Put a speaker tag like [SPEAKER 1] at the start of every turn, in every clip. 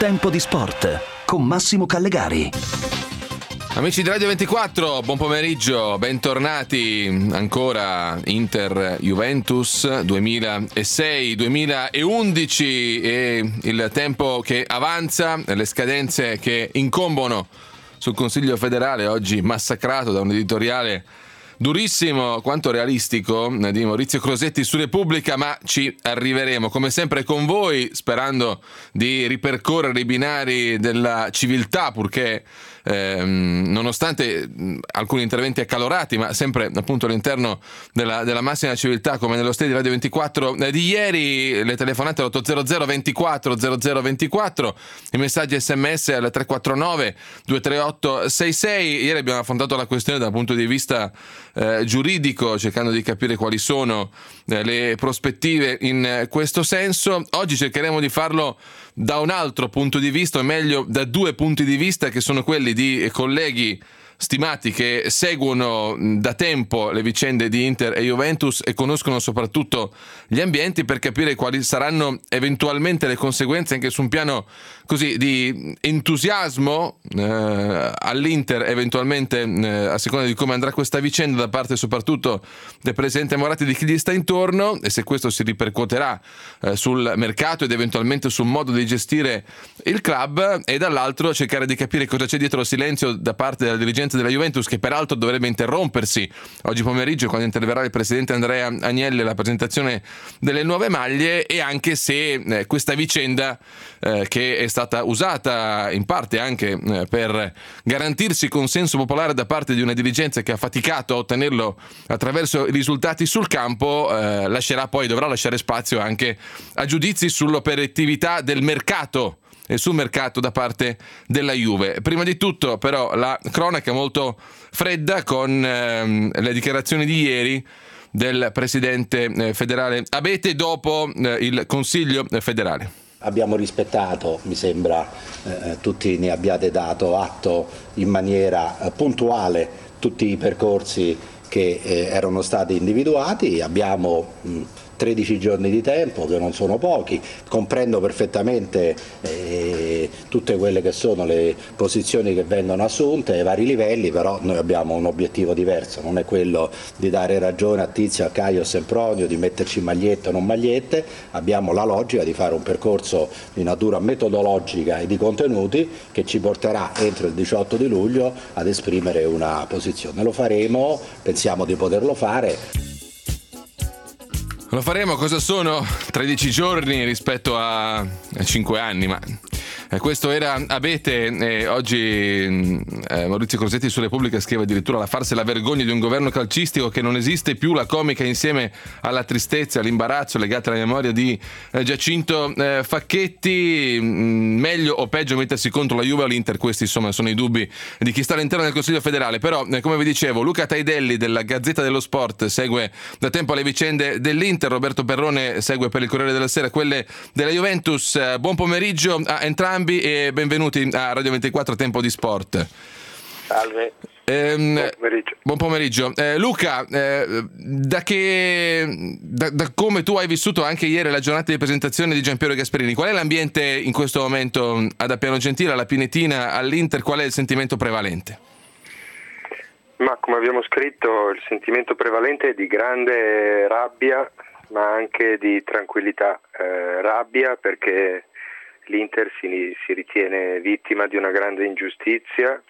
[SPEAKER 1] Tempo di Sport con Massimo Callegari.
[SPEAKER 2] Amici di Radio 24, buon pomeriggio, bentornati. Ancora Inter-Juventus 2006-2011 e il tempo che avanza, le scadenze che incombono sul Consiglio federale, oggi massacrato da un editoriale durissimo quanto realistico di Maurizio Crosetti su Repubblica, ma ci arriveremo come sempre con voi, sperando di ripercorrere i binari della civiltà, purché nonostante alcuni interventi accalorati, ma sempre appunto all'interno della massima civiltà, come nello stadio di Radio 24 di ieri. Le telefonate all'800 24 0024, i messaggi SMS al 349 238 66. Ieri abbiamo affrontato la questione dal punto di vista giuridico, cercando di capire quali sono le prospettive in questo senso. Oggi cercheremo di farlo da un altro punto di vista, o meglio da due punti di vista, che sono quelli di colleghi stimati che seguono da tempo le vicende di Inter e Juventus e conoscono soprattutto gli ambienti, per capire quali saranno eventualmente le conseguenze anche su un piano così di entusiasmo all'Inter, eventualmente a seconda di come andrà questa vicenda, da parte soprattutto del presidente Moratti e di chi gli sta intorno, e se questo si ripercuoterà sul mercato ed eventualmente sul modo di gestire il club, e dall'altro cercare di capire cosa c'è dietro il silenzio da parte della dirigenza della Juventus, che peraltro dovrebbe interrompersi oggi pomeriggio quando interverrà il presidente Andrea Agnelli alla presentazione delle nuove maglie, e anche se questa vicenda che è stata usata in parte anche per garantirsi consenso popolare da parte di una dirigenza che ha faticato a ottenerlo attraverso i risultati sul campo, dovrà lasciare spazio anche a giudizi sull'operatività del mercato e sul mercato da parte della Juve. Prima di tutto però la cronaca molto fredda con le dichiarazioni di ieri del presidente federale Abete dopo il Consiglio federale.
[SPEAKER 3] Abbiamo rispettato, mi sembra tutti ne abbiate dato atto in maniera puntuale, tutti i percorsi che erano stati individuati. Abbiamo 13 giorni di tempo, che non sono pochi. Comprendo perfettamente tutte quelle che sono le posizioni che vengono assunte ai vari livelli, però noi abbiamo un obiettivo diverso, non è quello di dare ragione a Tizio, a Caio, a Sempronio, di metterci magliette o non magliette. Abbiamo la logica di fare un percorso di natura metodologica e di contenuti che ci porterà entro il 18 di luglio ad esprimere una posizione. Lo faremo, pensiamo di poterlo fare.
[SPEAKER 2] Lo faremo. Cosa sono 13 giorni rispetto a 5 anni? Ma questo era Abete, e oggi Maurizio Crosetti su Repubblica scrive addirittura: la farsa e la vergogna di un governo calcistico che non esiste più, la comica insieme alla tristezza e all'imbarazzo legate alla memoria di Giacinto Facchetti. Meglio o peggio mettersi contro la Juve o l'Inter? Questi insomma sono i dubbi di chi sta all'interno del Consiglio federale. Però come vi dicevo, Luca Taidelli della Gazzetta dello Sport segue da tempo le vicende dell'Inter, Roberto Perrone segue per il Corriere della Sera quelle della Juventus. Buon pomeriggio a entrambi e benvenuti a Radio 24 Tempo di Sport.
[SPEAKER 4] Salve. Buon pomeriggio.
[SPEAKER 2] Buon pomeriggio. Luca, da come tu hai vissuto anche ieri la giornata di presentazione di Giampiero Gasperini, qual è l'ambiente in questo momento ad Appiano Gentile, alla Pinetina, all'Inter? Qual è il sentimento prevalente?
[SPEAKER 4] Ma come abbiamo scritto, il sentimento prevalente è di grande rabbia, ma anche di tranquillità. Rabbia perché l'Inter si ritiene vittima di una grande ingiustizia,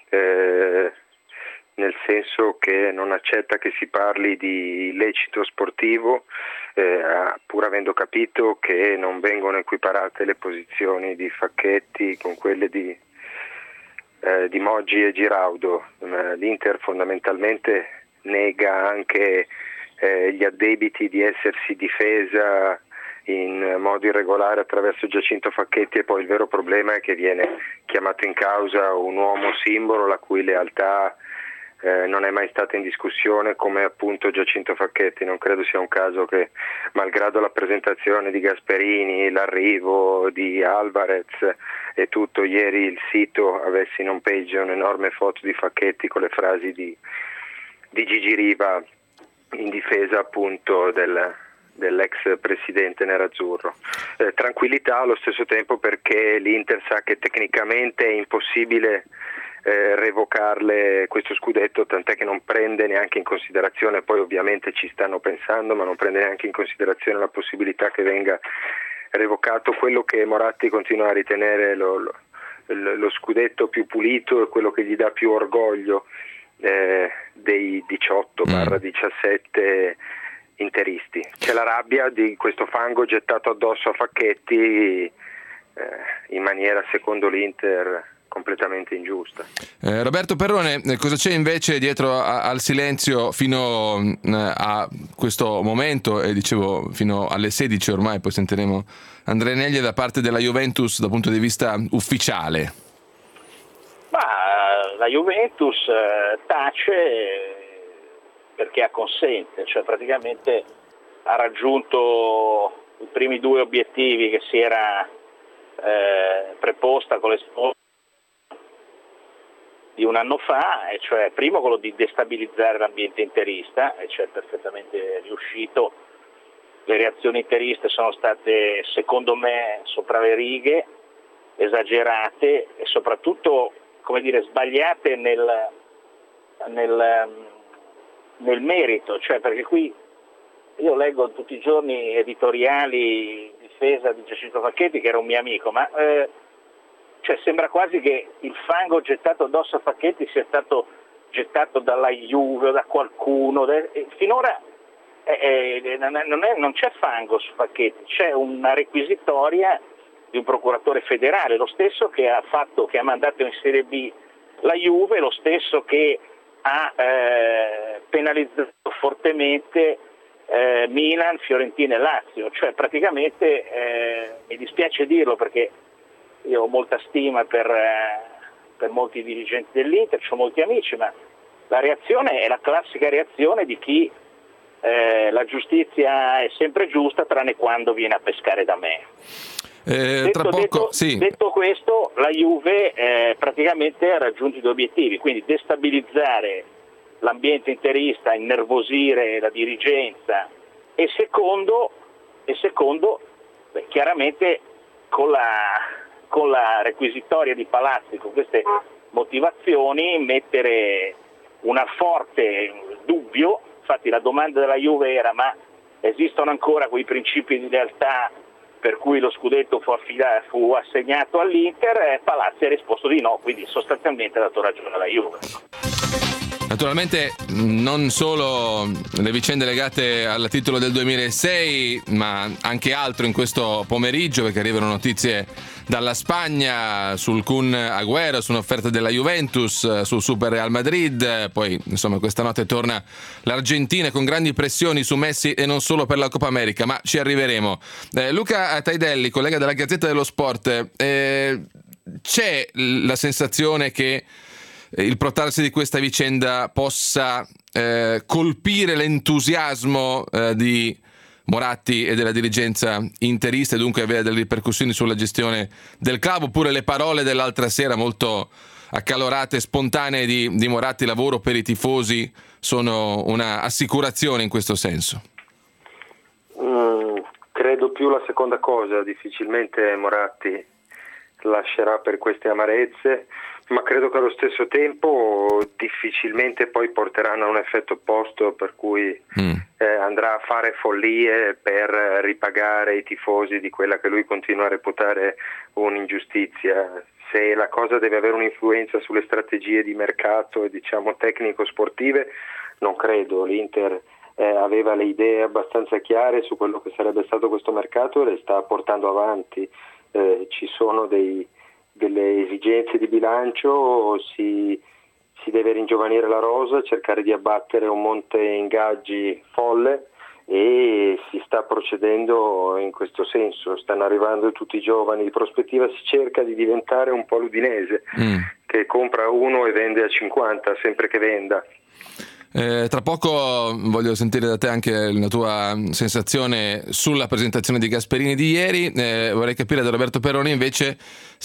[SPEAKER 4] nel senso che non accetta che si parli di illecito sportivo, pur avendo capito che non vengono equiparate le posizioni di Facchetti con quelle di Moggi e Giraudo. L'Inter fondamentalmente nega anche gli addebiti di essersi difesa in modo irregolare attraverso Giacinto Facchetti, e poi il vero problema è che viene chiamato in causa un uomo simbolo la cui lealtà non è mai stata in discussione, come appunto Giacinto Facchetti. Non credo sia un caso che, malgrado la presentazione di Gasperini, l'arrivo di Alvarez e tutto, ieri il sito avesse in home page un'enorme foto di Facchetti con le frasi di Gigi Riva in difesa appunto dell'ex presidente nerazzurro. Tranquillità allo stesso tempo, perché l'Inter sa che tecnicamente è impossibile revocarle questo scudetto, tant'è che non prende neanche in considerazione, poi ovviamente ci stanno pensando, ma non prende neanche in considerazione la possibilità che venga revocato quello che Moratti continua a ritenere lo scudetto più pulito e quello che gli dà più orgoglio dei 18/17 interisti. C'è la rabbia di questo fango gettato addosso a Facchetti in maniera, secondo l'Inter, completamente ingiusta.
[SPEAKER 2] Roberto Perrone, cosa c'è invece dietro al silenzio fino a questo momento, e dicevo fino alle 16 ormai, poi sentiremo Andrea Neglia, da parte della Juventus dal punto di vista ufficiale?
[SPEAKER 5] Ma la Juventus tace perché acconsente, cioè praticamente ha raggiunto i primi due obiettivi che si era preposta con l'Expo di un anno fa, e cioè primo quello di destabilizzare l'ambiente interista, e cioè perfettamente riuscito. Le reazioni interiste sono state, secondo me, sopra le righe, esagerate e soprattutto, come dire, sbagliate nel merito, cioè perché qui io leggo tutti i giorni editoriali difesa di Giacinto Facchetti, che era un mio amico, ma cioè sembra quasi che il fango gettato addosso a Facchetti sia stato gettato dalla Juve o da qualcuno. Finora non c'è fango su Facchetti, c'è una requisitoria di un procuratore federale, lo stesso che ha mandato in Serie B la Juve, lo stesso che ha penalizzato fortemente Milan, Fiorentina e Lazio. Cioè praticamente mi dispiace dirlo perché io ho molta stima per molti dirigenti dell'Inter, ho molti amici, ma la reazione è la classica reazione di chi la giustizia è sempre giusta tranne quando viene a pescare da me. Detto questo, la Juve praticamente ha raggiunto i due obiettivi, quindi destabilizzare l'ambiente interista, innervosire la dirigenza e secondo chiaramente con la requisitoria di Palazzi, con queste motivazioni, mettere una forte dubbio. Infatti la domanda della Juve era: ma esistono ancora quei principi di lealtà per cui lo scudetto fu assegnato all'Inter? Palazzi ha risposto di no, quindi sostanzialmente ha dato ragione alla Juve.
[SPEAKER 2] Naturalmente non solo le vicende legate al titolo del 2006, ma anche altro in questo pomeriggio, perché arrivano notizie dalla Spagna sul Kun Agüero, su un'offerta della Juventus, sul Super Real Madrid. Poi insomma questa notte torna l'Argentina con grandi pressioni su Messi e non solo per la Coppa America, ma ci arriveremo. Luca Taidelli, collega della Gazzetta dello Sport, c'è la sensazione che il protrarsi di questa vicenda possa colpire l'entusiasmo di Moratti e della dirigenza interista e dunque avere delle ripercussioni sulla gestione del club, oppure le parole dell'altra sera molto accalorate e spontanee di Moratti: lavoro per i tifosi, sono una assicurazione in questo senso?
[SPEAKER 4] Credo più la seconda cosa. Difficilmente Moratti lascerà per queste amarezze, ma credo che allo stesso tempo difficilmente poi porteranno a un effetto opposto, per cui andrà a fare follie per ripagare i tifosi di quella che lui continua a reputare un'ingiustizia. Se la cosa deve avere un'influenza sulle strategie di mercato e tecnico-sportive, non credo. L'Inter aveva le idee abbastanza chiare su quello che sarebbe stato questo mercato e le sta portando avanti. Ci sono delle esigenze di bilancio, si deve ringiovanire la rosa, cercare di abbattere un monte ingaggi folle, e si sta procedendo in questo senso. Stanno arrivando tutti i giovani di prospettiva, si cerca di diventare un po' l'Udinese che compra uno e vende a 50 sempre che venda.
[SPEAKER 2] Tra poco voglio sentire da te anche la tua sensazione sulla presentazione di Gasperini di ieri. Vorrei capire da Roberto Perrone invece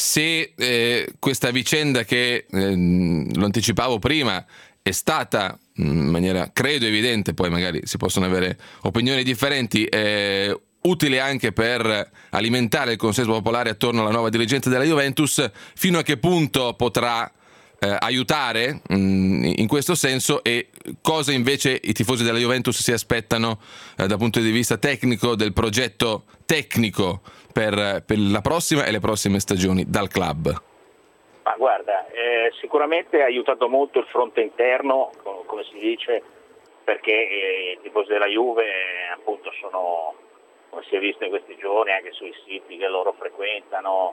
[SPEAKER 2] se questa vicenda, che lo anticipavo prima, è stata in maniera credo evidente, poi magari si possono avere opinioni differenti, utile anche per alimentare il consenso popolare attorno alla nuova dirigenza della Juventus. Fino a che punto potrà aiutare in questo senso, e cosa invece i tifosi della Juventus si aspettano dal punto di vista tecnico, del progetto tecnico per la prossima e le prossime stagioni dal club?
[SPEAKER 5] Ma guarda, sicuramente ha aiutato molto il fronte interno, come si dice, perché i tifosi della Juve appunto sono, come si è visto in questi giorni anche sui siti che loro frequentano,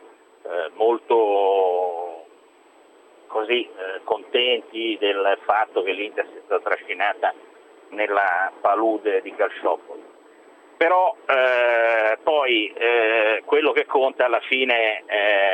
[SPEAKER 5] molto così contenti del fatto che l'Inter sia stata trascinata nella palude di Calciopoli. Però poi quello che conta alla fine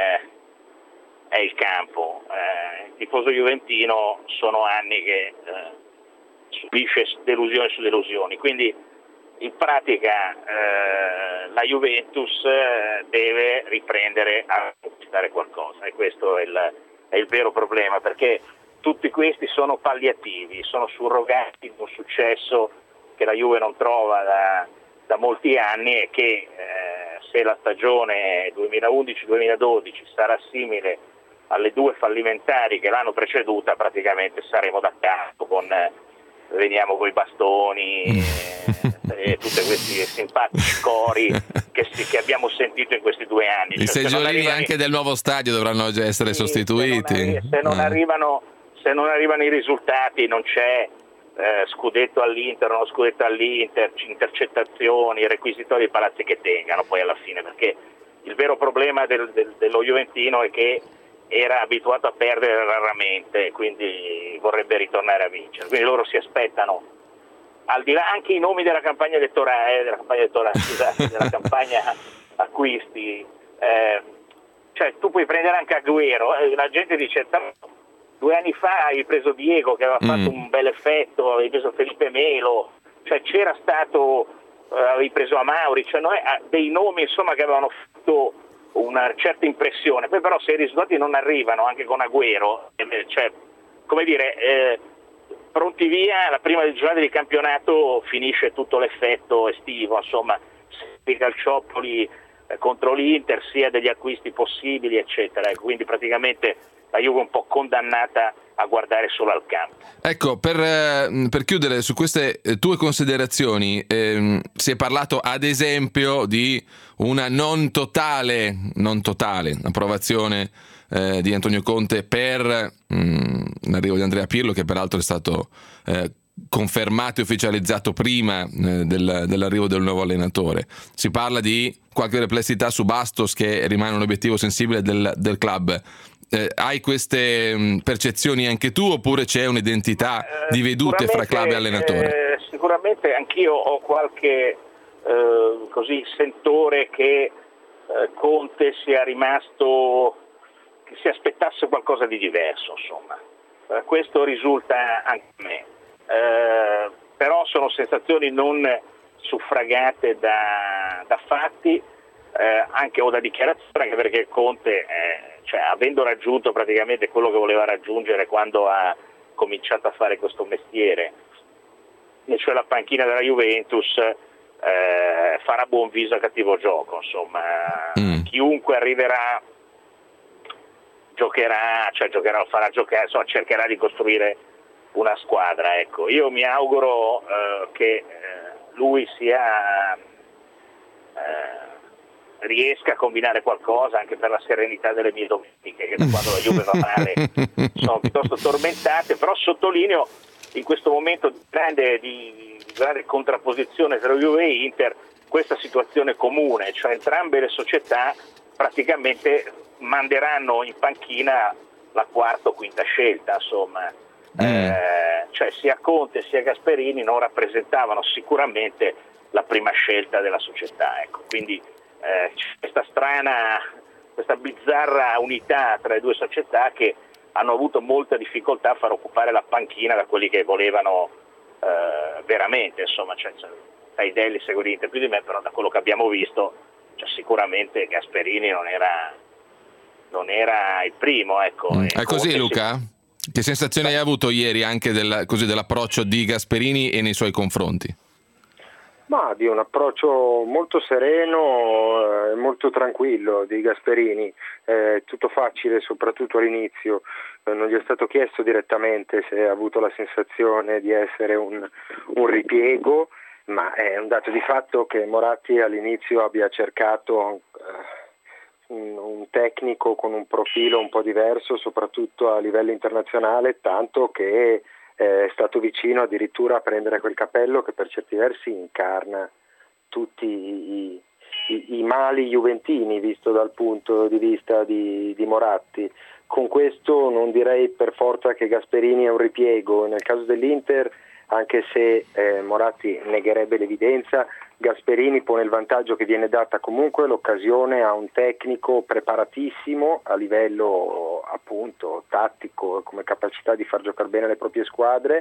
[SPEAKER 5] è il campo. Il tifoso juventino sono anni che subisce delusioni su delusioni, quindi in pratica la Juventus deve riprendere a conquistare qualcosa, e questo è il vero problema, perché tutti questi sono palliativi, sono surrogati di un successo che la Juve non trova da molti anni, e che se la stagione 2011-2012 sarà simile alle due fallimentari che l'hanno preceduta, praticamente saremo da capo con veniamo coi bastoni e tutti questi simpatici cori che abbiamo sentito in questi 2 anni.
[SPEAKER 2] I seggiolini anche del nuovo stadio dovranno già essere sostituiti.
[SPEAKER 5] Se non arrivano i risultati, non c'è scudetto all'Inter, non scudetto all'Inter, intercettazioni, requisitori di palazzi che tengano poi alla fine, perché il vero problema dello Juventino è che era abituato a perdere raramente, quindi vorrebbe ritornare a vincere. Quindi loro si aspettano, al di là anche i nomi della campagna elettorale, scusate, della campagna acquisti, cioè tu puoi prendere anche Agüero, la gente dice 2 anni fa hai preso Diego che aveva fatto un bel effetto, avevi preso Felipe Melo, cioè c'era stato, avevi preso Amauri, cioè dei nomi insomma che avevano fatto una certa impressione. Poi però se i risultati non arrivano anche con Agüero, cioè come dire, pronti via, la prima giornata di campionato finisce tutto l'effetto estivo, insomma, sia i Calciopoli contro l'Inter, sia degli acquisti possibili eccetera, e quindi praticamente la Juve è un po' condannata a guardare solo al campo.
[SPEAKER 2] Ecco, per chiudere su queste tue considerazioni, si è parlato ad esempio di una non totale approvazione di Antonio Conte per l'arrivo di Andrea Pirlo, che peraltro è stato confermato e ufficializzato prima dell'arrivo del nuovo allenatore. Si parla di qualche perplessità su Bastos, che rimane un obiettivo sensibile del club. Hai queste percezioni anche tu, oppure c'è un'identità di vedute fra club e allenatore?
[SPEAKER 5] Sicuramente anch'io ho qualche così sentore che Conte sia rimasto, che si aspettasse qualcosa di diverso, insomma. Questo risulta anche a me, però sono sensazioni non suffragate da fatti, anche o da dichiarazioni, anche perché Conte cioè, avendo raggiunto praticamente quello che voleva raggiungere quando ha cominciato a fare questo mestiere, e cioè la panchina della Juventus, farà buon viso a cattivo gioco, insomma. Chiunque arriverà farà giocare, insomma, cercherà di costruire una squadra, ecco. Io mi auguro che lui riesca a combinare qualcosa anche per la serenità delle mie domeniche, che da quando la Juve va male sono piuttosto tormentate, però sottolineo in questo momento di grande contrapposizione tra Juve e Inter questa situazione comune, cioè entrambe le società praticamente manderanno in panchina la quarta o quinta scelta, insomma. Cioè sia Conte sia Gasperini non rappresentavano sicuramente la prima scelta della società, ecco. Quindi questa bizzarra unità tra le due società che hanno avuto molta difficoltà a far occupare la panchina da quelli che volevano veramente, insomma, cioè, Taidelli segue l'Inter più di me, però da quello che abbiamo visto, cioè, sicuramente Gasperini non era il primo, ecco.
[SPEAKER 2] È così, Luca? Che sensazione hai avuto ieri anche dell'approccio di Gasperini e nei suoi confronti?
[SPEAKER 4] Ma di un approccio molto sereno e molto tranquillo di Gasperini, tutto facile soprattutto all'inizio, non gli è stato chiesto direttamente se ha avuto la sensazione di essere un ripiego, ma è un dato di fatto che Moratti all'inizio abbia cercato un tecnico con un profilo un po' diverso, soprattutto a livello internazionale, tanto che è stato vicino addirittura a prendere quel cappello che per certi versi incarna tutti i mali juventini, visto dal punto di vista di Moratti. Con questo non direi per forza che Gasperini è un ripiego. Nel caso dell'Inter, anche se Moratti negherebbe l'evidenza, Gasperini pone il vantaggio che viene data comunque l'occasione a un tecnico preparatissimo a livello appunto tattico, come capacità di far giocare bene le proprie squadre,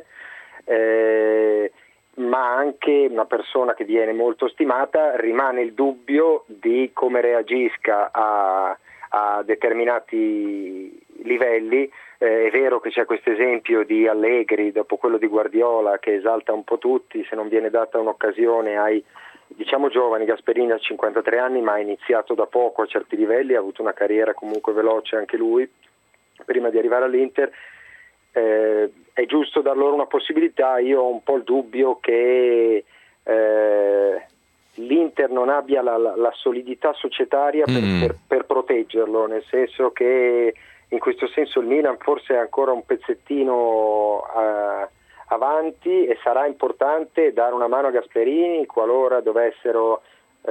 [SPEAKER 4] ma anche una persona che viene molto stimata. Rimane il dubbio di come reagisca a determinati livelli. È vero che c'è questo esempio di Allegri dopo quello di Guardiola che esalta un po' tutti, se non viene data un'occasione ai giovani. Gasperini ha 53 anni ma ha iniziato da poco a certi livelli, ha avuto una carriera comunque veloce anche lui prima di arrivare all'Inter. È giusto dar loro una possibilità. Io ho un po' il dubbio che l'Inter non abbia la solidità societaria per proteggerlo, nel senso che in questo senso il Milan forse è ancora un pezzettino avanti e sarà importante dare una mano a Gasperini qualora dovessero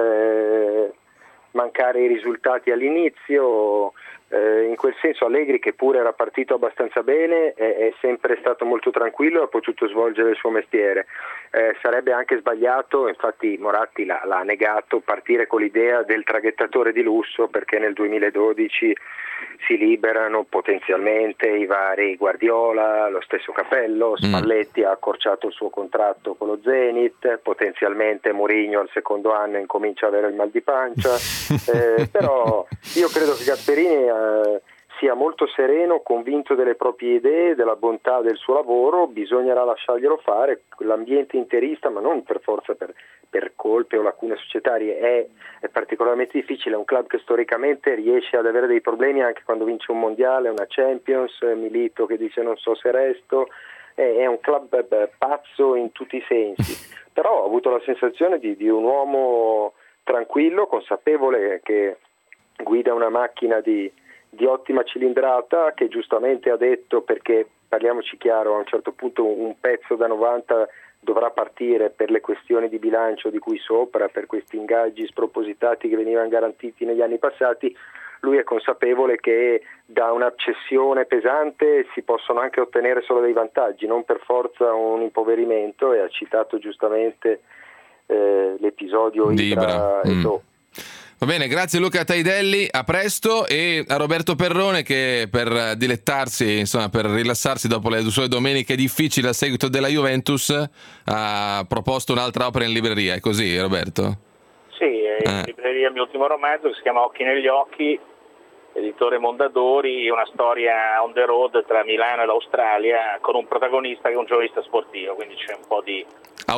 [SPEAKER 4] mancare i risultati all'inizio. In quel senso Allegri, che pure era partito abbastanza bene, è sempre stato molto tranquillo e ha potuto svolgere il suo mestiere. Sarebbe anche sbagliato, infatti Moratti l'ha negato, partire con l'idea del traghettatore di lusso, perché nel 2012 si liberano potenzialmente i vari Guardiola, lo stesso Capello, Spalletti ha accorciato il suo contratto con lo Zenit, potenzialmente Mourinho al secondo anno incomincia ad avere il mal di pancia, però io credo che Gasperini sia molto sereno, convinto delle proprie idee, della bontà del suo lavoro. Bisognerà lasciarglielo fare. L'ambiente interista, ma non per forza per colpe o lacune societarie, è particolarmente difficile. È un club che storicamente riesce ad avere dei problemi anche quando vince un mondiale, una Champions. Milito che dice non so se resto. È un club pazzo in tutti i sensi, però ho avuto la sensazione di un uomo tranquillo, consapevole che guida una macchina di ottima cilindrata, che giustamente ha detto, perché parliamoci chiaro, a un certo punto un pezzo da 90 dovrà partire per le questioni di bilancio di cui sopra, per questi ingaggi spropositati che venivano garantiti negli anni passati. Lui è consapevole che da una cessione pesante si possono anche ottenere solo dei vantaggi, non per forza un impoverimento, e ha citato giustamente l'episodio Ibra e Do.
[SPEAKER 2] Va bene, grazie Luca Taidelli, a presto, e a Roberto Perrone che per dilettarsi, insomma per rilassarsi dopo le sue domeniche difficili a seguito della Juventus ha proposto un'altra opera in libreria, è così Roberto?
[SPEAKER 5] Sì, è in libreria il mio ultimo romanzo che si chiama Occhi negli occhi, editore Mondadori, una storia on the road tra Milano e l'Australia con un protagonista che è un giornalista sportivo, quindi c'è un po' di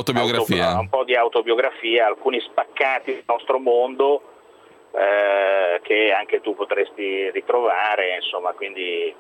[SPEAKER 5] autobiografia, alcuni spaccati del nostro mondo che anche tu potresti ritrovare, insomma, quindi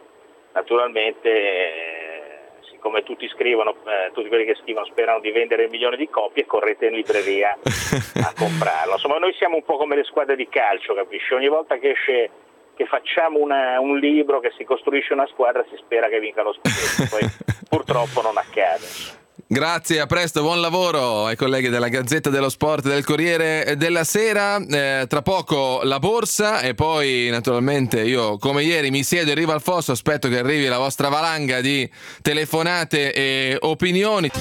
[SPEAKER 5] naturalmente siccome tutti quelli che scrivono sperano di vendere 1 milione di copie, correte in libreria a comprarlo. Insomma, noi siamo un po' come le squadre di calcio, capisci? Ogni volta che facciamo un libro, che si costruisce una squadra, si spera che vinca lo scudetto, poi purtroppo non accade.
[SPEAKER 2] Grazie, a presto, buon lavoro ai colleghi della Gazzetta dello Sport e del Corriere della Sera. Tra poco la borsa e poi naturalmente io come ieri mi siedo e arrivo al fosso, aspetto che arrivi la vostra valanga di telefonate e opinioni.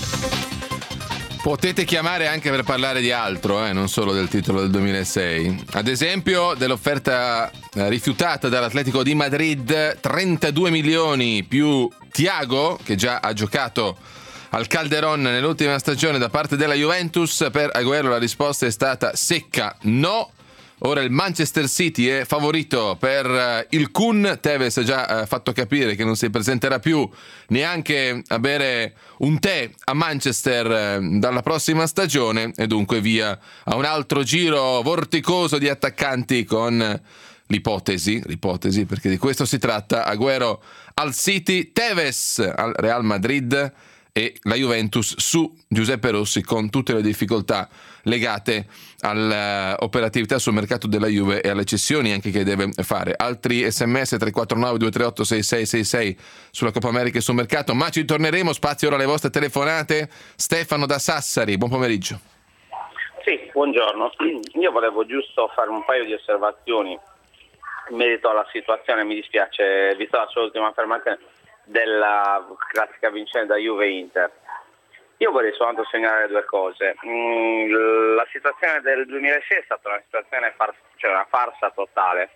[SPEAKER 2] Potete chiamare anche per parlare di altro, non solo del titolo del 2006. Ad esempio dell'offerta rifiutata dall'Atletico di Madrid, 32 milioni più Thiago, che già ha giocato al Calderón nell'ultima stagione da parte della Juventus. Per Agüero la risposta è stata secca no. Ora il Manchester City è favorito per il Kun. Tevez ha già fatto capire che non si presenterà più neanche a bere un tè a Manchester dalla prossima stagione, e dunque via a un altro giro vorticoso di attaccanti con l'ipotesi, perché di questo si tratta: Agüero al City, Tevez al Real Madrid e la Juventus su Giuseppe Rossi, con tutte le difficoltà legate all'operatività sul mercato della Juve e alle cessioni anche che deve fare. Altri sms 349 238 6666 sulla Coppa America e sul mercato, ma ci torneremo. Spazio ora alle vostre telefonate. Stefano da Sassari, buon pomeriggio.
[SPEAKER 6] Sì, buongiorno. Io volevo giusto fare un paio di osservazioni in merito alla situazione. Mi dispiace, visto la sua ultima affermazione, della classica vincente da Juve-Inter. Io vorrei soltanto segnalare due cose. La situazione del 2006 è stata una situazione una farsa totale.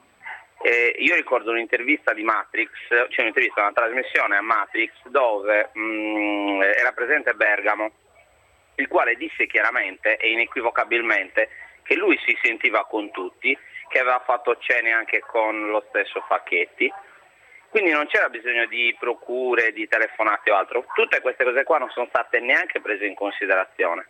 [SPEAKER 6] Io ricordo un'intervista di Matrix, una trasmissione a Matrix dove era presente Bergamo, il quale disse chiaramente e inequivocabilmente che lui si sentiva con tutti, che aveva fatto cene anche con lo stesso Facchetti. Quindi non c'era bisogno di procure, di telefonate o altro. Tutte queste cose qua non sono state neanche prese in considerazione.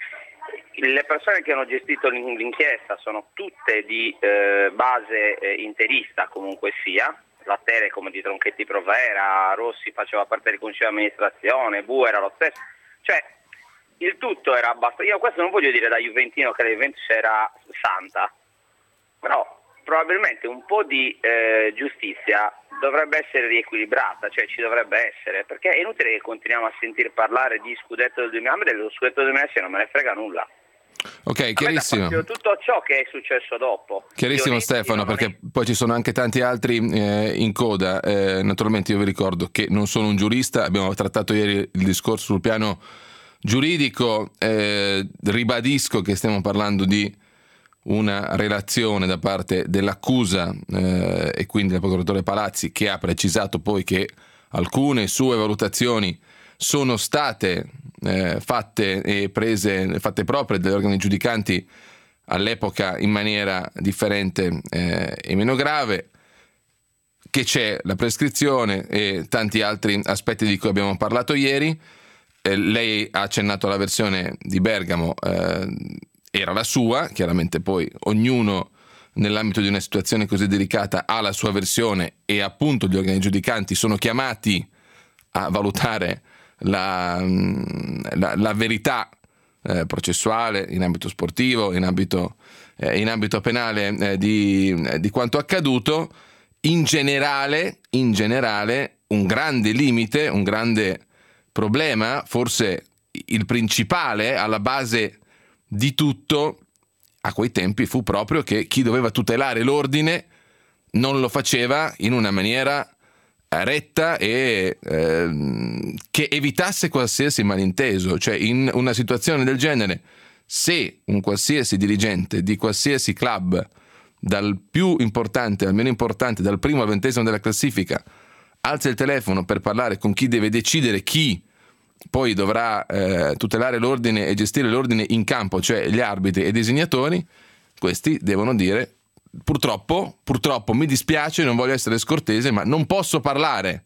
[SPEAKER 6] Le persone che hanno gestito l'inchiesta sono tutte di base interista, comunque sia. La Telecom di Tronchetti Provera, Rossi faceva parte del consiglio di amministrazione, Bu era lo stesso. Cioè, il tutto era abbastanza... Io questo non voglio dire da juventino che la Juventus era santa, però probabilmente un po' di giustizia dovrebbe essere riequilibrata, cioè ci dovrebbe essere, perché è inutile che continuiamo a sentir parlare di scudetto del 2000, dello scudetto del 2006 non me ne frega nulla.
[SPEAKER 2] Ok, chiarissimo.
[SPEAKER 6] Tutto ciò che è successo dopo.
[SPEAKER 2] Chiarissimo Stefano, perché poi ci sono anche tanti altri in coda. Naturalmente io vi ricordo che non sono un giurista, abbiamo trattato ieri il discorso sul piano giuridico, ribadisco che stiamo parlando di una relazione da parte dell'accusa e quindi del procuratore Palazzi, che ha precisato poi che alcune sue valutazioni sono state fatte proprie dagli organi giudicanti all'epoca in maniera differente e meno grave, che c'è la prescrizione e tanti altri aspetti di cui abbiamo parlato ieri. Lei ha accennato alla versione di Bergamo, era la sua, chiaramente poi ognuno nell'ambito di una situazione così delicata ha la sua versione e appunto gli organi giudicanti sono chiamati a valutare la verità processuale in ambito sportivo, in ambito penale di quanto accaduto. In generale un grande limite, un grande problema, forse il principale alla base di tutto a quei tempi, fu proprio che chi doveva tutelare l'ordine non lo faceva in una maniera retta e che evitasse qualsiasi malinteso. Cioè, in una situazione del genere, se un qualsiasi dirigente di qualsiasi club, dal più importante al meno importante, dal primo al 20° della classifica, alza il telefono per parlare con chi deve decidere chi poi dovrà tutelare l'ordine e gestire l'ordine in campo, cioè gli arbitri e i designatori, questi devono dire purtroppo mi dispiace, non voglio essere scortese, ma non posso parlare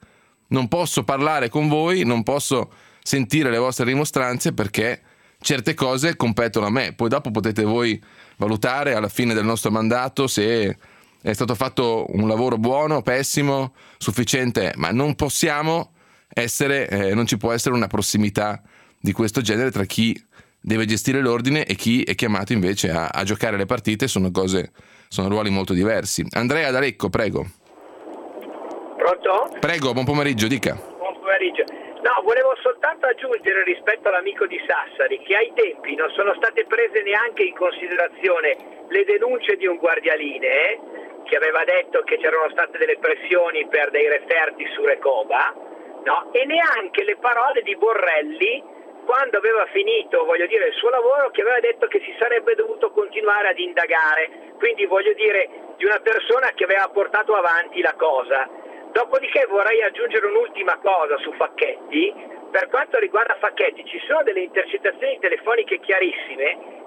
[SPEAKER 2] con voi, non posso sentire le vostre rimostranze perché certe cose competono a me. Poi dopo potete voi valutare alla fine del nostro mandato se è stato fatto un lavoro buono, pessimo, sufficiente, ma non ci può essere una prossimità di questo genere tra chi deve gestire l'ordine e chi è chiamato invece a giocare le partite. Sono ruoli molto diversi. Andrea da Lecco, prego.
[SPEAKER 7] Pronto?
[SPEAKER 2] Prego, buon pomeriggio, dica.
[SPEAKER 7] Buon pomeriggio. No, volevo soltanto aggiungere rispetto all'amico di Sassari che ai tempi non sono state prese neanche in considerazione le denunce di un guardialinee che aveva detto che c'erano state delle pressioni per dei referti su Recoba. No, e neanche le parole di Borrelli quando aveva finito, il suo lavoro, che aveva detto che si sarebbe dovuto continuare ad indagare, quindi di una persona che aveva portato avanti la cosa. Dopodiché vorrei aggiungere un'ultima cosa su Facchetti. Per quanto riguarda Facchetti ci sono delle intercettazioni telefoniche chiarissime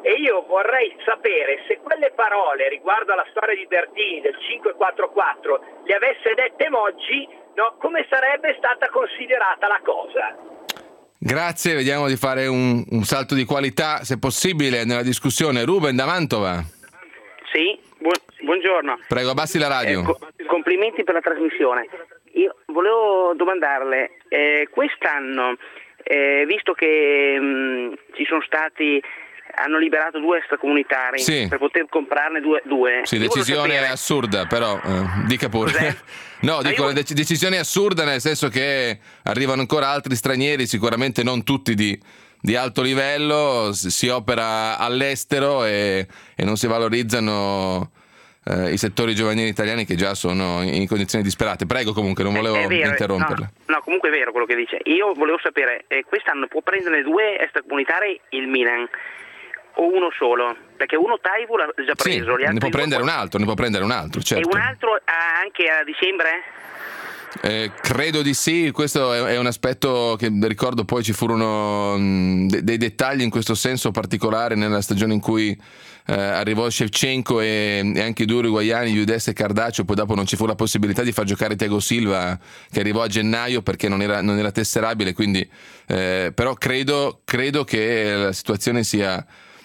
[SPEAKER 7] e io vorrei sapere se quelle parole riguardo alla storia di Bertini del 5-4-4 le avesse dette Moggi, no, come sarebbe stata considerata la cosa.
[SPEAKER 2] Grazie, vediamo di fare un salto di qualità, se possibile, nella discussione. Ruben da Mantova.
[SPEAKER 8] Sì, buongiorno.
[SPEAKER 2] Prego, abbassi la radio.
[SPEAKER 8] Complimenti per la trasmissione. Io volevo domandarle, quest'anno, visto che ci sono stati, hanno liberato 2 extracomunitari,
[SPEAKER 2] sì,
[SPEAKER 8] per poter comprarne due.
[SPEAKER 2] Sì, decisione assurda, però dica pure.
[SPEAKER 8] Cos'è?
[SPEAKER 2] No, dico decisione assurda nel senso che arrivano ancora altri stranieri, sicuramente non tutti di alto livello, si opera all'estero e non si valorizzano i settori giovanili italiani che già sono in condizioni disperate. Prego, comunque, non volevo interromperla.
[SPEAKER 8] No, comunque è vero quello che dice. Io volevo sapere, quest'anno può prendere 2 extracomunitari il Milan o uno solo? Perché uno Taivu l'ha già preso.
[SPEAKER 2] Sì,
[SPEAKER 8] gli altri
[SPEAKER 2] ne può prendere un altro, certo.
[SPEAKER 8] E un altro anche a dicembre?
[SPEAKER 2] Credo di sì, questo è un aspetto che ricordo, poi ci furono dei dettagli in questo senso particolare nella stagione in cui arrivò Shevchenko e anche i 2 uruguaiani, Yudes e Cardaccio, poi dopo non ci fu la possibilità di far giocare Thiago Silva, che arrivò a gennaio perché non era tesserabile, quindi però credo che la situazione sia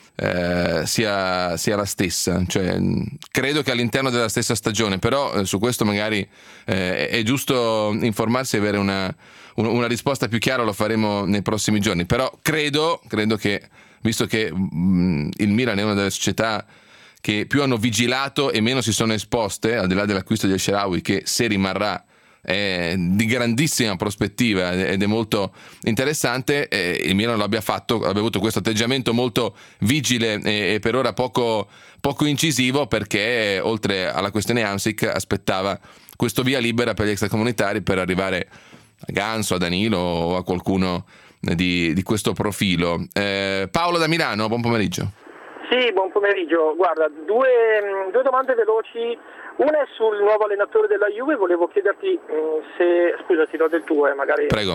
[SPEAKER 2] la stessa, cioè credo che all'interno della stessa stagione, però su questo magari è giusto informarsi e avere una risposta più chiara, lo faremo nei prossimi giorni, però credo che, visto che il Milan è una delle società che più hanno vigilato e meno si sono esposte, al di là dell'acquisto di El Shaarawy, che se rimarrà è di grandissima prospettiva ed è molto interessante, il Milan abbia avuto questo atteggiamento molto vigile e per ora poco incisivo, perché oltre alla questione Hamsik aspettava questo via libera per gli extracomunitari per arrivare a Ganso, a Danilo o a qualcuno di questo profilo. Paolo da Milano, buon pomeriggio.
[SPEAKER 9] Sì, buon pomeriggio. Guarda, due domande veloci. Una è sul nuovo allenatore della Juve, volevo chiederti se, scusa, ti do del tuo, magari.
[SPEAKER 2] Prego.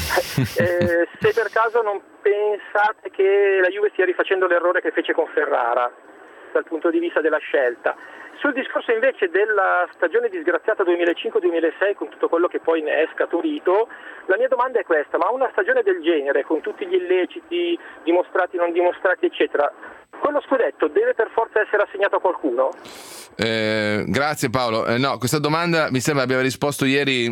[SPEAKER 9] Se per caso non pensate che la Juve stia rifacendo l'errore che fece con Ferrara dal punto di vista della scelta. Sul discorso invece della stagione disgraziata 2005-2006, con tutto quello che poi ne è scaturito, la mia domanda è questa: ma una stagione del genere, con tutti gli illeciti dimostrati, non dimostrati, eccetera, quello scudetto deve per forza essere assegnato a qualcuno?
[SPEAKER 2] Grazie Paolo. No, questa domanda mi sembra abbia risposto ieri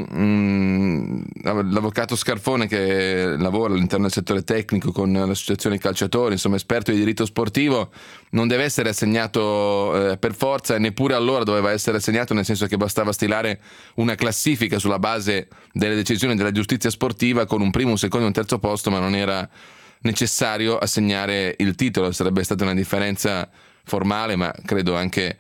[SPEAKER 2] l'avvocato Scarfone, che lavora all'interno del settore tecnico con l'associazione calciatori, insomma esperto di diritto sportivo. Non deve essere assegnato per forza, e neppure allora doveva essere assegnato, nel senso che bastava stilare una classifica sulla base delle decisioni della giustizia sportiva con un primo, un secondo e un terzo posto, ma non era necessario assegnare il titolo. Sarebbe stata una differenza formale, ma credo anche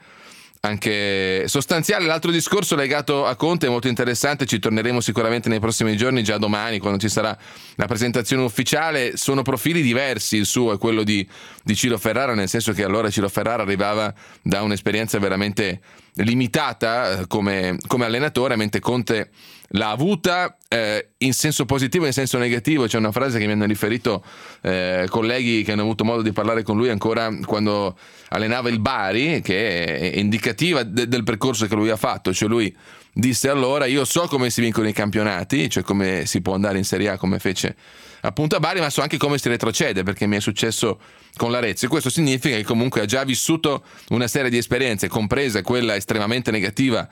[SPEAKER 2] sostanziale. L'altro discorso legato a Conte è molto interessante, ci torneremo sicuramente nei prossimi giorni, già domani quando ci sarà la presentazione ufficiale. Sono profili diversi, il suo e quello di Ciro Ferrara, nel senso che allora Ciro Ferrara arrivava da un'esperienza veramente limitata come allenatore, mentre Conte l'ha avuta in senso positivo e in senso negativo. C'è una frase che mi hanno riferito colleghi che hanno avuto modo di parlare con lui ancora quando allenava il Bari, che è indicativa del percorso che lui ha fatto. Cioè lui disse allora: io so come si vincono i campionati, cioè come si può andare in Serie A come fece appunto a Bari, ma so anche come si retrocede, perché mi è successo con l'Arezzo. E questo significa che comunque ha già vissuto una serie di esperienze, compresa quella estremamente negativa,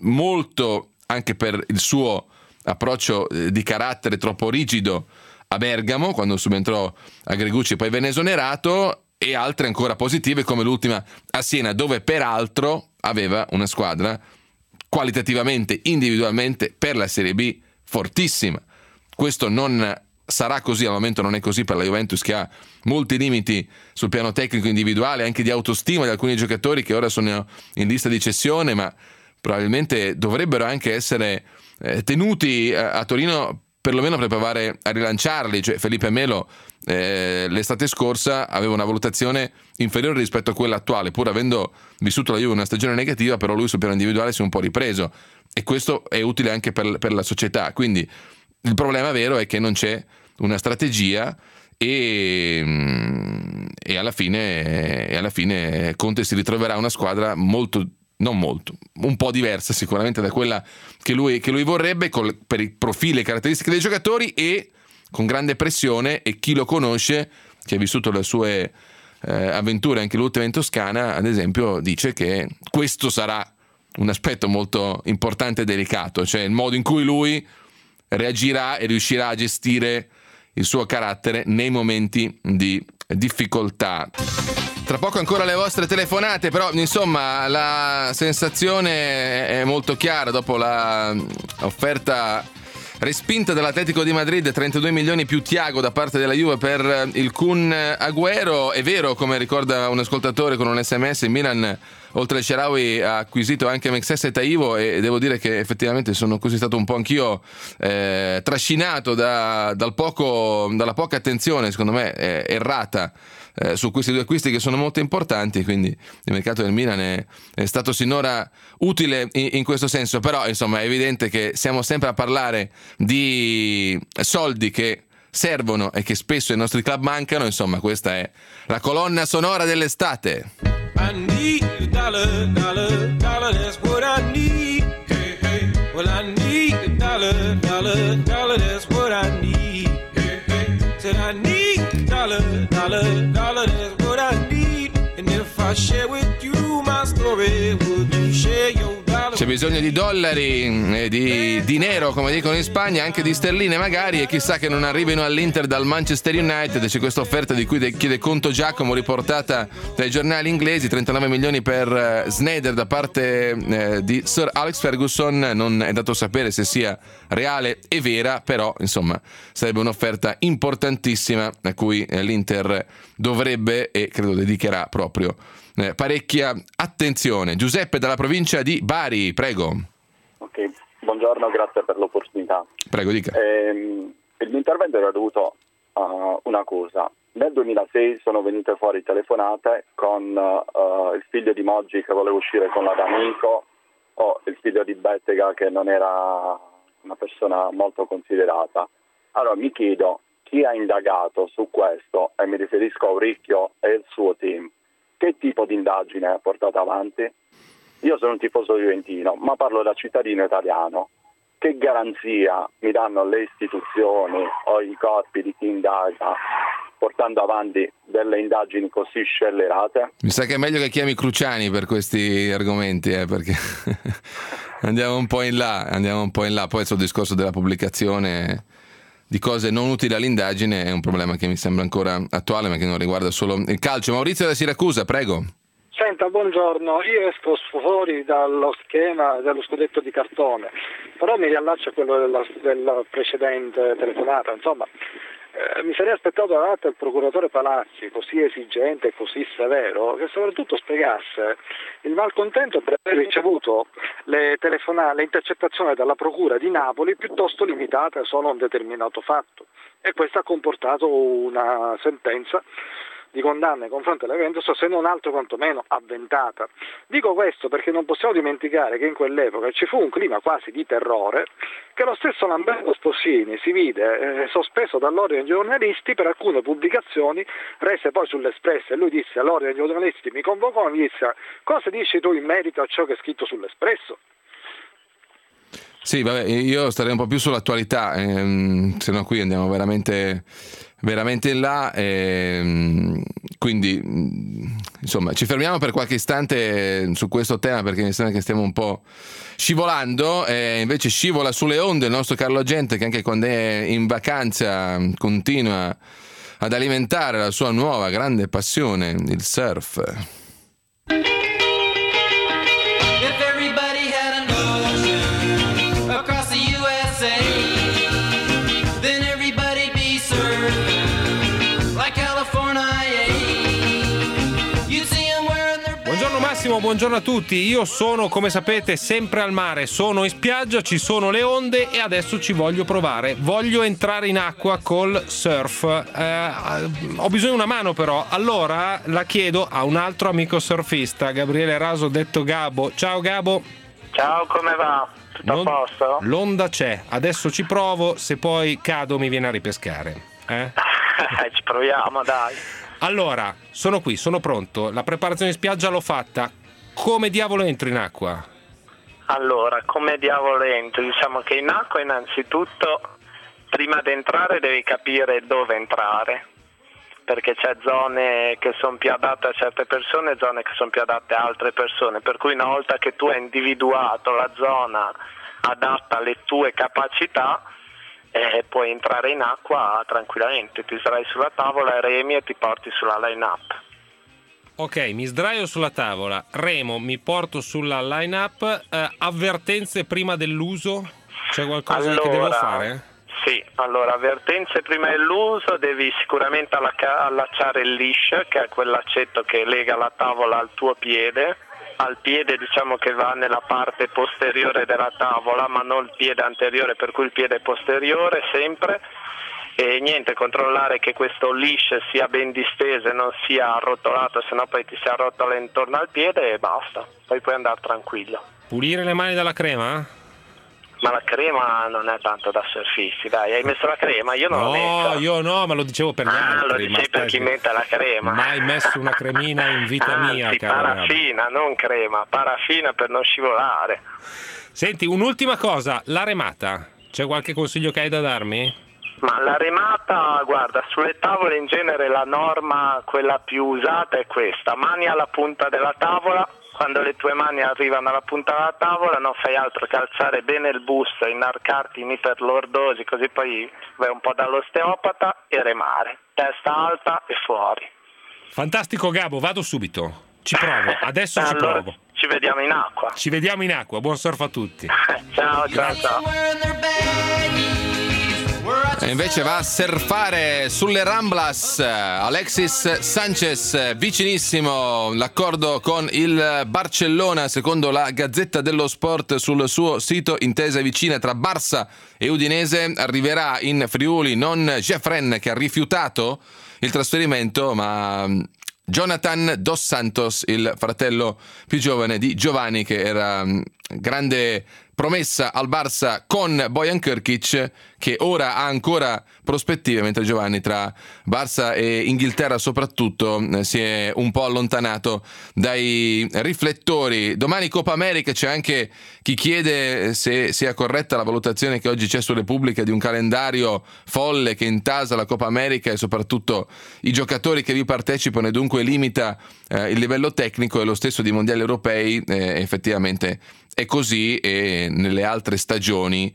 [SPEAKER 2] molto anche per il suo approccio di carattere troppo rigido a Bergamo, quando subentrò a Gregucci e poi venne esonerato, e altre ancora positive come l'ultima a Siena, dove peraltro aveva una squadra qualitativamente, individualmente per la Serie B fortissima. Questo non sarà così, al momento non è così per la Juventus, che ha molti limiti sul piano tecnico individuale, anche di autostima di alcuni giocatori che ora sono in lista di cessione, ma probabilmente dovrebbero anche essere tenuti a Torino perlomeno per provare a rilanciarli. Cioè Felipe Melo l'estate scorsa aveva una valutazione inferiore rispetto a quella attuale, pur avendo vissuto la Juve una stagione negativa, però lui sul piano individuale si è un po' ripreso, e questo è utile anche per la società. Quindi il problema vero è che non c'è una strategia e e alla fine Conte si ritroverà una squadra un po' diversa sicuramente da quella che lui vorrebbe, per i profili e caratteristiche dei giocatori, e con grande pressione. E chi lo conosce, chi ha vissuto le sue avventure anche l'ultima in Toscana, ad esempio, dice che questo sarà un aspetto molto importante e delicato, cioè il modo in cui lui reagirà e riuscirà a gestire il suo carattere nei momenti di difficoltà. Tra poco ancora le vostre telefonate, però insomma la sensazione è molto chiara dopo la offerta respinta dall'Atletico di Madrid, 32 milioni più Thiago da parte della Juve per il Kun Agüero. È vero, come ricorda un ascoltatore con un SMS, il Milan oltre al Shaarawy ha acquisito anche Mexes e Taivo, e devo dire che effettivamente sono così stato un po' anch'io trascinato dalla poca attenzione, secondo me errata, su questi due acquisti che sono molto importanti. Quindi il mercato del Milan è stato sinora utile in questo senso, però insomma è evidente che siamo sempre a parlare di soldi che servono e che spesso ai nostri club mancano. Insomma, questa è la colonna sonora dell'estate.
[SPEAKER 10] I need a dollar, dollar, dollar, that's what I need. Hey, hey. Well, I need a dollar, dollar, dollar, that's what I need. Hey, hey. Said I need a dollar, dollar, dollar, that's what I need. And if I share with you my story, would you share your dollar?
[SPEAKER 2] C'è bisogno di dollari e di dinero, come dicono in Spagna, anche di sterline magari, e chissà che non arrivino all'Inter dal Manchester United. C'è questa offerta di cui chiede conto Giacomo, riportata dai giornali inglesi, 39 milioni per Sneijder da parte di Sir Alex Ferguson. Non è dato sapere se sia reale e vera, però insomma sarebbe un'offerta importantissima a cui l'Inter dovrebbe e credo dedicherà proprio parecchia attenzione. Giuseppe dalla provincia di Bari, prego.
[SPEAKER 11] Ok, buongiorno, grazie per l'opportunità.
[SPEAKER 2] Prego, dica.
[SPEAKER 11] Il mio intervento era dovuto a una cosa. Nel 2006 sono venute fuori telefonate con il figlio di Moggi che voleva uscire con la D'Amico, o il figlio di Bettega che non era una persona molto considerata. Allora mi chiedo chi ha indagato su questo, e mi riferisco a Auricchio e il suo team. Che tipo di indagine ha portato avanti? Io sono un tifoso juventino, ma parlo da cittadino italiano. Che garanzia mi danno le istituzioni o i corpi di chi indaga portando avanti delle indagini così scellerate?
[SPEAKER 2] Mi sa che è meglio che chiami Cruciani per questi argomenti, perché andiamo un po' in là. Poi sul discorso della pubblicazione di cose non utili all'indagine è un problema che mi sembra ancora attuale, ma che non riguarda solo il calcio. Maurizio da Siracusa, prego.
[SPEAKER 12] Senta, buongiorno, io esco fuori dallo schema dello scudetto di cartone, però mi riallaccio a quello della precedente telefonata. Insomma, mi sarei aspettato da parte del procuratore Palazzi, così esigente e così severo, che soprattutto spiegasse il malcontento per aver ricevuto le intercettazioni dalla procura di Napoli piuttosto limitate solo a un determinato fatto, e questo ha comportato una sentenza di condanna nei confronti dell'evento, se non altro quantomeno avventata. Dico questo perché non possiamo dimenticare che in quell'epoca ci fu un clima quasi di terrore, che lo stesso Lamberto Sposini si vide sospeso dall'ordine dei giornalisti per alcune pubblicazioni rese poi sull'Espresso, e lui disse all'ordine dei giornalisti, mi convocò e mi disse: cosa dici tu in merito a ciò che è scritto sull'Espresso?
[SPEAKER 2] Sì, vabbè, io starei un po' più sull'attualità, se no qui andiamo veramente in là, quindi insomma ci fermiamo per qualche istante su questo tema, perché mi sembra che stiamo un po' scivolando, invece scivola sulle onde il nostro Carlo Agente, che anche quando è in vacanza continua ad alimentare la sua nuova grande passione, il surf.
[SPEAKER 13] Buongiorno a tutti, io sono, come sapete, sempre al mare, sono in spiaggia, ci sono le onde e adesso ci voglio provare, voglio entrare in acqua col surf, ho bisogno di una mano però, allora la chiedo a un altro amico surfista, Gabriele Raso detto Gabo. Ciao Gabo.
[SPEAKER 14] Ciao, come va? Tutto a posto?
[SPEAKER 13] L'onda c'è, adesso ci provo, se poi cado mi viene a ripescare.
[SPEAKER 14] Ci proviamo, dai.
[SPEAKER 13] Allora, sono qui, sono pronto. La preparazione in spiaggia l'ho fatta. Come diavolo entro in acqua?
[SPEAKER 14] Allora, come diavolo entri? Diciamo che in acqua innanzitutto, prima di entrare devi capire dove entrare, perché c'è zone che sono più adatte a certe persone e zone che sono più adatte a altre persone, per cui una volta che tu hai individuato la zona adatta alle tue capacità, puoi entrare in acqua tranquillamente, ti sdrai sulla tavola, remi e ti porti sulla line-up.
[SPEAKER 13] Ok, mi sdraio sulla tavola, remo, mi porto sulla line-up, avvertenze prima dell'uso? C'è qualcosa che devo fare?
[SPEAKER 14] Sì, allora, avvertenze prima dell'uso, devi sicuramente allacciare il leash, che è quel laccetto che lega la tavola al tuo piede. Al piede diciamo che va nella parte posteriore della tavola, ma non il piede anteriore, per cui il piede posteriore sempre. E niente, controllare che questo leash sia ben disteso e non sia arrotolato, sennò poi ti si arrotola intorno al piede e basta, poi puoi andare tranquillo.
[SPEAKER 13] Pulire le mani dalla crema?
[SPEAKER 14] Ma la crema non è tanto da surfisti, dai, hai messo la crema? Io non l'ho messa.
[SPEAKER 13] No, io no, ma lo dicevo per gli altri.
[SPEAKER 14] Lo dicevi per chi mette la crema.
[SPEAKER 13] Mai messo una cremina in vita mia, caro.
[SPEAKER 14] Paraffina, non crema, paraffina per non scivolare.
[SPEAKER 13] Senti, un'ultima cosa, la remata. C'è qualche consiglio che hai da darmi?
[SPEAKER 14] Ma la remata, guarda, sulle tavole in genere la norma, quella più usata è questa: mani alla punta della tavola. Quando le tue mani arrivano alla punta della tavola non fai altro che alzare bene il busto, inarcarti in iperlordosi, così poi vai un po' dall'osteopata e remare. Testa alta e fuori.
[SPEAKER 13] Fantastico Gabo, vado subito. Ci provo, adesso ci provo.
[SPEAKER 14] Ci vediamo in acqua.
[SPEAKER 13] Ci vediamo in acqua, buon surf a tutti.
[SPEAKER 14] Ciao, ciao, ciao.
[SPEAKER 2] E invece va a surfare sulle Ramblas Alexis Sanchez, vicinissimo l'accordo con il Barcellona, secondo la Gazzetta dello Sport sul suo sito. Intesa vicina tra Barça e Udinese, arriverà in Friuli non Jeffren, che ha rifiutato il trasferimento, ma Jonathan Dos Santos, il fratello più giovane di Giovanni, che era grande promessa al Barça con Bojan Krkić, che ora ha ancora prospettive, mentre Giovanni tra Barça e Inghilterra soprattutto si è un po' allontanato dai riflettori. Domani Coppa America, c'è anche chi chiede se sia corretta la valutazione che oggi c'è su Repubblica di un calendario folle che intasa la Coppa America e soprattutto i giocatori che vi partecipano e dunque limita il livello tecnico. E lo stesso di mondiali europei, effettivamente è così, e nelle altre stagioni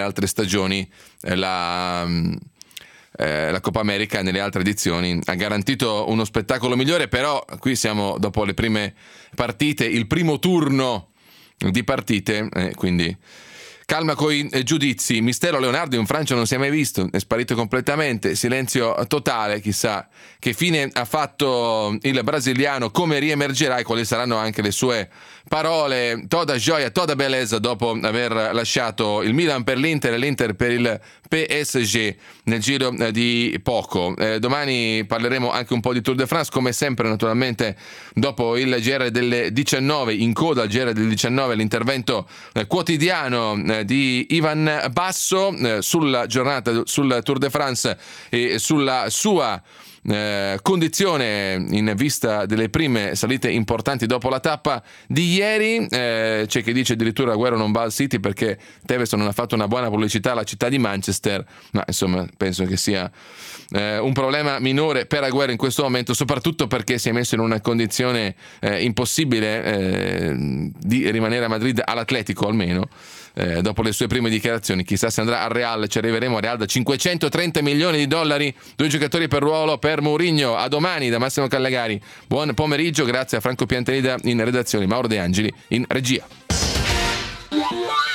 [SPEAKER 2] la Coppa America nelle altre edizioni ha garantito uno spettacolo migliore. Però qui siamo dopo le prime partite, il primo turno di partite, quindi calma coi giudizi. Mistero Leonardo in Francia non si è mai visto, è sparito completamente, silenzio totale, chissà che fine ha fatto il brasiliano, come riemergerà e quali saranno anche le sue parole. Toda gioia, toda bellezza dopo aver lasciato il Milan per l'Inter e l'Inter per il PSG nel giro di poco. Domani parleremo anche un po' di Tour de France, come sempre naturalmente dopo il GR delle 19, in coda al GR del 19 l'intervento quotidiano di Ivan Basso sulla giornata, sul Tour de France e sulla sua condizione in vista delle prime salite importanti dopo la tappa di ieri. C'è chi dice addirittura Agüero non va al City perché Tevez non ha fatto una buona pubblicità alla città di Manchester, ma insomma penso che sia un problema minore per Agüero in questo momento, soprattutto perché si è messo in una condizione impossibile di rimanere a Madrid, all'Atletico almeno. Dopo le sue prime dichiarazioni, chissà se andrà al Real. Ci arriveremo a Real da $530 milioni, 2 giocatori per ruolo per Mourinho. A domani da Massimo Callegari, buon pomeriggio, grazie a Franco Piantelida in redazione, Mauro De Angeli in regia.